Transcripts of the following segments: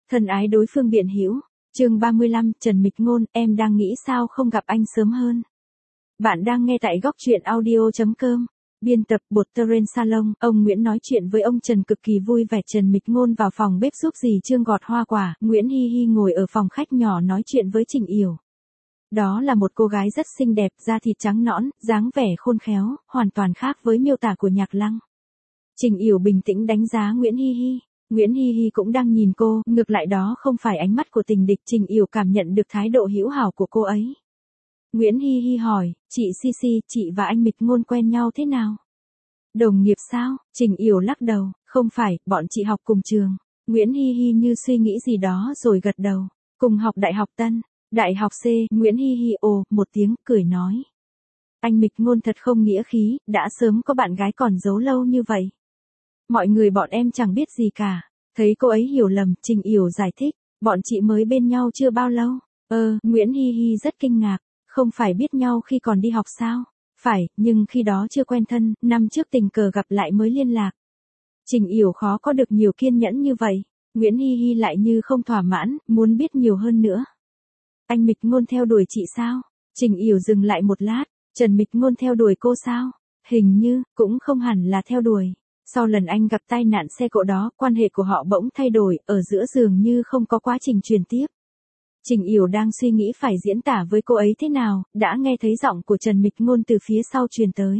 Thân ái đối phương biện hữu. Chương 35, Trần Mịch Ngôn, em đang nghĩ sao không gặp anh sớm hơn. Bạn đang nghe tại góc truyện audio.com. Biên tập Bột Terrain Salon, ông Nguyễn nói chuyện với ông Trần cực kỳ vui vẻ. Trần Mịch Ngôn vào phòng bếp giúp dì Trương gọt hoa quả, Nguyễn Hi Hi ngồi ở phòng khách nhỏ nói chuyện với Trình Yểu. Đó là một cô gái rất xinh đẹp, da thịt trắng nõn, dáng vẻ khôn khéo, hoàn toàn khác với miêu tả của Nhạc Lăng. Trình Yểu bình tĩnh đánh giá Nguyễn Hi Hi. Nguyễn Hi Hi cũng đang nhìn cô, ngược lại đó không phải ánh mắt của tình địch. Trình Yểu cảm nhận được thái độ hữu hảo của cô ấy. Nguyễn Hi Hi hỏi, chị Sisi, chị và anh Mịch Ngôn quen nhau thế nào? Đồng nghiệp sao? Trình Yểu lắc đầu, không phải, bọn chị học cùng trường. Nguyễn Hi Hi như suy nghĩ gì đó rồi gật đầu. Cùng học Đại học Tân, Đại học C. Nguyễn Hi Hi ồ một tiếng, cười nói. Anh Mịch Ngôn thật không nghĩa khí, đã sớm có bạn gái còn giấu lâu như vậy. Mọi người bọn em chẳng biết gì cả. Thấy cô ấy hiểu lầm, Trình Yểu giải thích, bọn chị mới bên nhau chưa bao lâu. Nguyễn Hi Hi rất kinh ngạc, không phải biết nhau khi còn đi học sao? Phải, nhưng khi đó chưa quen thân, năm trước tình cờ gặp lại mới liên lạc. Trình Yểu khó có được nhiều kiên nhẫn như vậy. Nguyễn Hi Hi lại như không thỏa mãn, muốn biết nhiều hơn nữa. Anh Mịch Ngôn theo đuổi chị sao? Trình Yểu dừng lại một lát, Trần Mịch Ngôn theo đuổi cô sao? Hình như, cũng không hẳn là theo đuổi. Sau lần anh gặp tai nạn xe cộ đó, quan hệ của họ bỗng thay đổi, ở giữa dường như không có quá trình truyền tiếp. Trình Yểu đang suy nghĩ phải diễn tả với cô ấy thế nào, đã nghe thấy giọng của Trần Mịch Ngôn từ phía sau truyền tới.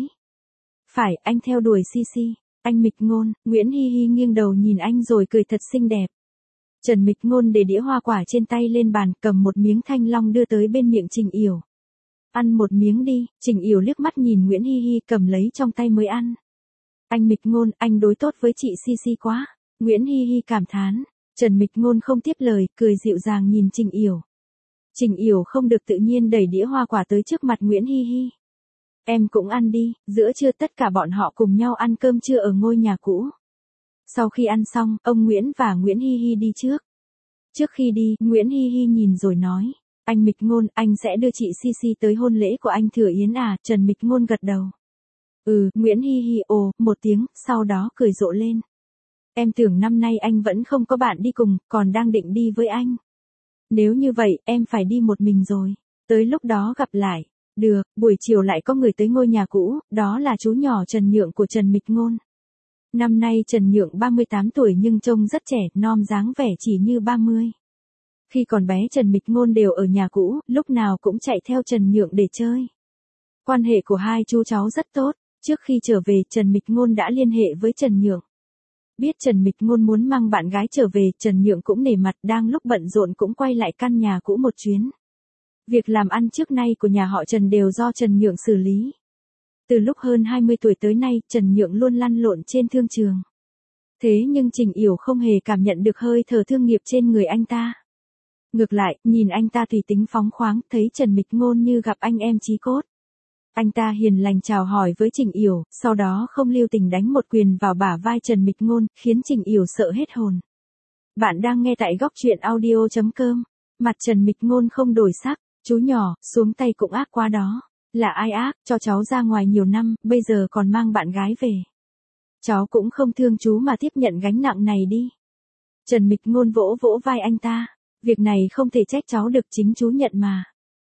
Phải, anh theo đuổi Sisi. Anh Mịch Ngôn, Nguyễn Hi Hi nghiêng đầu nhìn anh rồi cười thật xinh đẹp. Trần Mịch Ngôn để đĩa hoa quả trên tay lên bàn, cầm một miếng thanh long đưa tới bên miệng Trình Yểu. Ăn một miếng đi. Trình Yểu liếc mắt nhìn Nguyễn Hi Hi cầm lấy trong tay mới ăn. Anh Mịch Ngôn, anh đối tốt với chị Sisi quá. Nguyễn Hi Hi cảm thán. Trần Mịch Ngôn không tiếp lời, cười dịu dàng nhìn Trình Yểu. Trình Yểu không được tự nhiên đẩy đĩa hoa quả tới trước mặt Nguyễn Hi Hi. Em cũng ăn đi. Giữa trưa tất cả bọn họ cùng nhau ăn cơm trưa ở ngôi nhà cũ. Sau khi ăn xong, ông Nguyễn và Nguyễn Hi Hi đi trước. Trước khi đi, Nguyễn Hi Hi nhìn rồi nói. Anh Mịch Ngôn, anh sẽ đưa chị Sisi tới hôn lễ của anh Thừa Yến à? Trần Mịch Ngôn gật đầu. Nguyễn Hi Hi ồ một tiếng, sau đó cười rộ lên. Em tưởng năm nay anh vẫn không có bạn đi cùng, còn đang định đi với anh. Nếu như vậy, em phải đi một mình rồi. Tới lúc đó gặp lại. Được, buổi chiều lại có người tới ngôi nhà cũ, đó là chú nhỏ Trần Nhượng của Trần Mịch Ngôn. Năm nay Trần Nhượng 38 tuổi nhưng trông rất trẻ, non dáng vẻ chỉ như 30. Khi còn bé Trần Mịch Ngôn đều ở nhà cũ, lúc nào cũng chạy theo Trần Nhượng để chơi. Quan hệ của hai chú cháu rất tốt. Trước khi trở về, Trần Mịch Ngôn đã liên hệ với Trần Nhượng. Biết Trần Mịch Ngôn muốn mang bạn gái trở về, Trần Nhượng cũng nể mặt, đang lúc bận rộn cũng quay lại căn nhà cũ một chuyến. Việc làm ăn trước nay của nhà họ Trần đều do Trần Nhượng xử lý. Từ lúc hơn 20 tuổi tới nay, Trần Nhượng luôn lăn lộn trên thương trường. Thế nhưng Trình Yểu không hề cảm nhận được hơi thở thương nghiệp trên người anh ta. Ngược lại, nhìn anh ta tùy tính phóng khoáng, thấy Trần Mịch Ngôn như gặp anh em chí cốt. Anh ta hiền lành chào hỏi với Trình Yểu, sau đó không lưu tình đánh một quyền vào bả vai Trần Mịch Ngôn, khiến Trình Yểu sợ hết hồn. Bạn đang nghe tại góc truyện audio.com. Mặt Trần Mịch Ngôn không đổi sắc, chú nhỏ, xuống tay cũng ác quá đó. Là ai ác, cho cháu ra ngoài nhiều năm, bây giờ còn mang bạn gái về. Cháu cũng không thương chú mà tiếp nhận gánh nặng này đi. Trần Mịch Ngôn vỗ vỗ vai anh ta. Việc này không thể trách cháu được, chính chú nhận mà.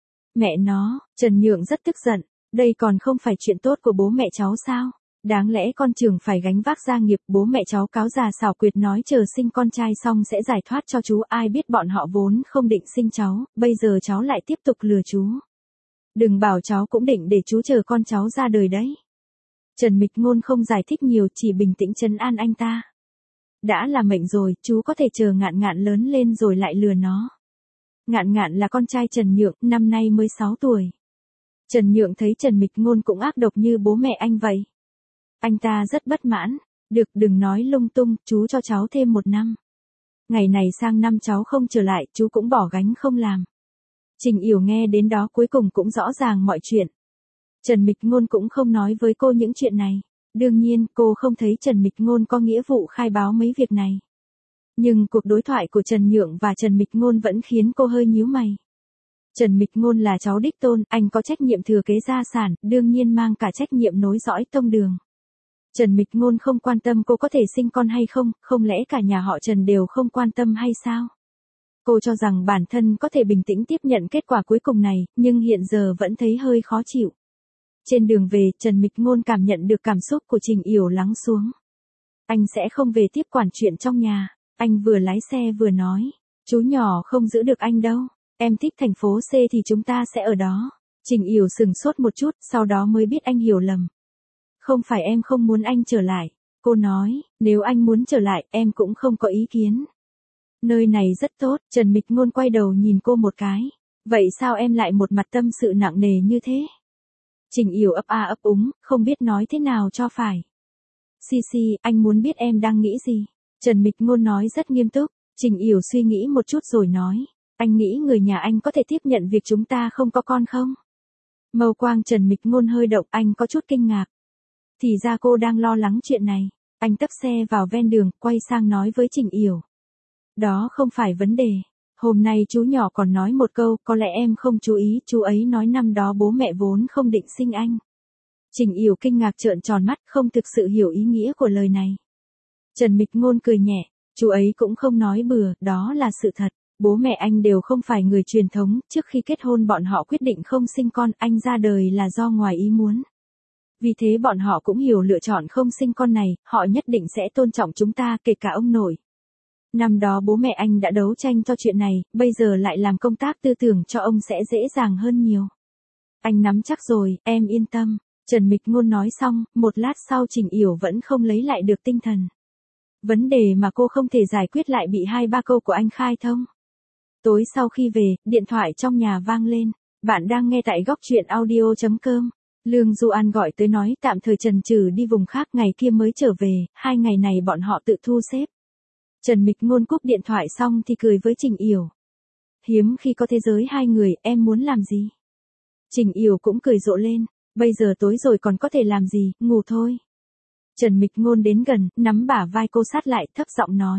Mẹ nó, Trần Nhượng rất tức giận. Đây còn không phải chuyện tốt của bố mẹ cháu sao? Đáng lẽ con trưởng phải gánh vác gia nghiệp, bố mẹ cháu cáo già xảo quyệt nói chờ sinh con trai xong sẽ giải thoát cho chú, ai biết bọn họ vốn không định sinh cháu, bây giờ cháu lại tiếp tục lừa chú. Đừng bảo cháu cũng định để chú chờ con cháu ra đời đấy. Trần Mịch Ngôn không giải thích nhiều, chỉ bình tĩnh trấn an anh ta. Đã là mệnh rồi, chú có thể chờ Ngạn Ngạn lớn lên rồi lại lừa nó. Ngạn Ngạn là con trai Trần Nhượng, năm nay mới 6 tuổi. Trần Nhượng thấy Trần Mịch Ngôn cũng ác độc như bố mẹ anh vậy. Anh ta rất bất mãn. Được, đừng nói lung tung, chú cho cháu thêm 1 năm. Ngày này sang năm cháu không trở lại, chú cũng bỏ gánh không làm. Trình Yểu nghe đến đó cuối cùng cũng rõ ràng mọi chuyện. Trần Mịch Ngôn cũng không nói với cô những chuyện này. Đương nhiên, cô không thấy Trần Mịch Ngôn có nghĩa vụ khai báo mấy việc này. Nhưng cuộc đối thoại của Trần Nhượng và Trần Mịch Ngôn vẫn khiến cô hơi nhíu mày. Trần Mịch Ngôn là cháu đích tôn, anh có trách nhiệm thừa kế gia sản, đương nhiên mang cả trách nhiệm nối dõi tông đường. Trần Mịch Ngôn không quan tâm cô có thể sinh con hay không, không lẽ cả nhà họ Trần đều không quan tâm hay sao? Cô cho rằng bản thân có thể bình tĩnh tiếp nhận kết quả cuối cùng này, nhưng hiện giờ vẫn thấy hơi khó chịu. Trên đường về, Trần Mịch Ngôn cảm nhận được cảm xúc của Trình Yểu lắng xuống. Anh sẽ không về tiếp quản chuyện trong nhà. Anh vừa lái xe vừa nói. Chú nhỏ không giữ được anh đâu. Em thích thành phố C thì chúng ta sẽ ở đó. Trình Yểu sừng sốt một chút, sau đó mới biết anh hiểu lầm. Không phải em không muốn anh trở lại. Cô nói, nếu anh muốn trở lại, em cũng không có ý kiến. Nơi này rất tốt, Trần Mịch Ngôn quay đầu nhìn cô một cái. Vậy sao em lại một mặt tâm sự nặng nề như thế? Trình Yểu ấp a ấp úng, không biết nói thế nào cho phải. Xì, anh muốn biết em đang nghĩ gì? Trần Mịch Ngôn nói rất nghiêm túc. Trình Yểu suy nghĩ một chút rồi nói. Anh nghĩ người nhà anh có thể tiếp nhận việc chúng ta không có con không? Mâu quang Trần Mịch Ngôn hơi động, anh có chút kinh ngạc. Thì ra cô đang lo lắng chuyện này. Anh tấp xe vào ven đường, quay sang nói với Trình Yểu. Đó không phải vấn đề. Hôm nay chú nhỏ còn nói một câu, có lẽ em không chú ý, chú ấy nói năm đó bố mẹ vốn không định sinh anh. Trình Yểu kinh ngạc trợn tròn mắt, không thực sự hiểu ý nghĩa của lời này. Trần Mịch Ngôn cười nhẹ, chú ấy cũng không nói bừa, đó là sự thật. Bố mẹ anh đều không phải người truyền thống, trước khi kết hôn bọn họ quyết định không sinh con, anh ra đời là do ngoài ý muốn. Vì thế bọn họ cũng hiểu lựa chọn không sinh con này, họ nhất định sẽ tôn trọng chúng ta, kể cả ông nội. Năm đó bố mẹ anh đã đấu tranh cho chuyện này, bây giờ lại làm công tác tư tưởng cho ông sẽ dễ dàng hơn nhiều. Anh nắm chắc rồi, em yên tâm. Trần Mịch Ngôn nói xong, một lát sau Trình Yểu vẫn không lấy lại được tinh thần. Vấn đề mà cô không thể giải quyết lại bị 2-3 câu của anh khai thông. Tối sau khi về, điện thoại trong nhà vang lên. Bạn đang nghe tại góc truyện audio.com. Lương Du An gọi tới nói tạm thời Trần Trừ đi vùng khác, ngày kia mới trở về, 2 ngày này bọn họ tự thu xếp. Trần Mịch Ngôn cúp điện thoại xong thì cười với Trình Yểu. Hiếm khi có thế giới hai người, em muốn làm gì? Trình Yểu cũng cười rộ lên. Bây giờ tối rồi còn có thể làm gì, ngủ thôi. Trần Mịch Ngôn đến gần, nắm bả vai cô sát lại, thấp giọng nói.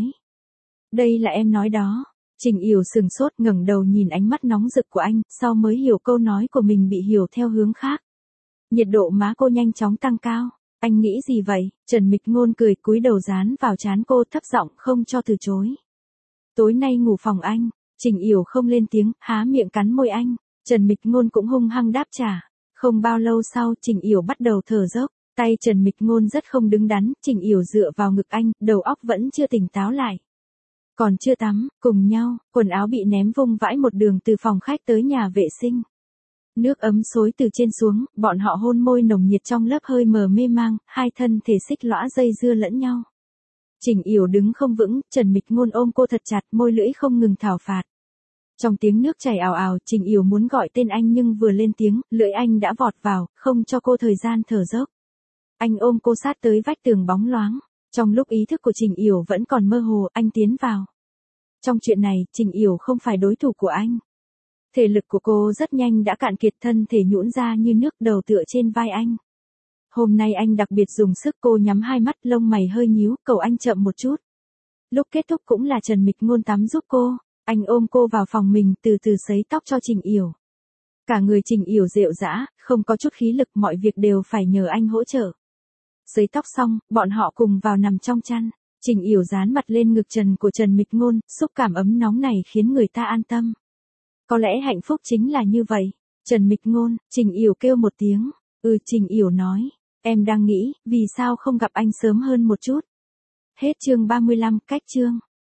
Đây là em nói đó. Trình Yểu sừng sốt, ngẩng đầu nhìn ánh mắt nóng rực của anh, sau mới hiểu câu nói của mình bị hiểu theo hướng khác. Nhiệt độ má cô nhanh chóng tăng cao. Anh nghĩ gì vậy? Trần Mịch Ngôn cười, cúi đầu dán vào trán cô, thấp giọng không cho từ chối. Tối nay ngủ phòng anh. Trình Yểu không lên tiếng, há miệng cắn môi anh. Trần Mịch Ngôn cũng hung hăng đáp trả. Không bao lâu sau, Trình Yểu bắt đầu thở dốc. Tay Trần Mịch Ngôn rất không đứng đắn, Trình Yểu dựa vào ngực anh, đầu óc vẫn chưa tỉnh táo lại. Còn chưa tắm, cùng nhau, quần áo bị ném vung vãi một đường từ phòng khách tới nhà vệ sinh. Nước ấm xối từ trên xuống, bọn họ hôn môi nồng nhiệt trong lớp hơi mờ mê mang, hai thân thể xích lõa dây dưa lẫn nhau. Trình Yểu đứng không vững, Trần Mịch Ngôn ôm cô thật chặt, môi lưỡi không ngừng thảo phạt. Trong tiếng nước chảy ào ào, Trình Yểu muốn gọi tên anh nhưng vừa lên tiếng, lưỡi anh đã vọt vào, không cho cô thời gian thở dốc. Anh ôm cô sát tới vách tường bóng loáng. Trong lúc ý thức của Trình Yểu vẫn còn mơ hồ, anh tiến vào. Trong chuyện này, Trình Yểu không phải đối thủ của anh. Thể lực của cô rất nhanh đã cạn kiệt, thân thể nhũn ra như nước, đầu tựa trên vai anh. Hôm nay anh đặc biệt dùng sức, cô nhắm hai mắt, lông mày hơi nhíu, cầu anh chậm một chút. Lúc kết thúc cũng là Trần Mịch Ngôn tắm giúp cô. Anh ôm cô vào phòng mình, từ từ sấy tóc cho Trình Yểu. Cả người Trình Yểu rệu rã, không có chút khí lực, mọi việc đều phải nhờ anh hỗ trợ. Sấy tóc xong, bọn họ cùng vào nằm trong chăn. Trình Yểu dán mặt lên ngực trần của Trần Mịch Ngôn, xúc cảm ấm nóng này khiến người ta an tâm. Có lẽ hạnh phúc chính là như vậy. Trần Mịch Ngôn, Trình Yểu kêu một tiếng. Trình Yểu nói. Em đang nghĩ, vì sao không gặp anh sớm hơn một chút. Hết chương 35, cách chương.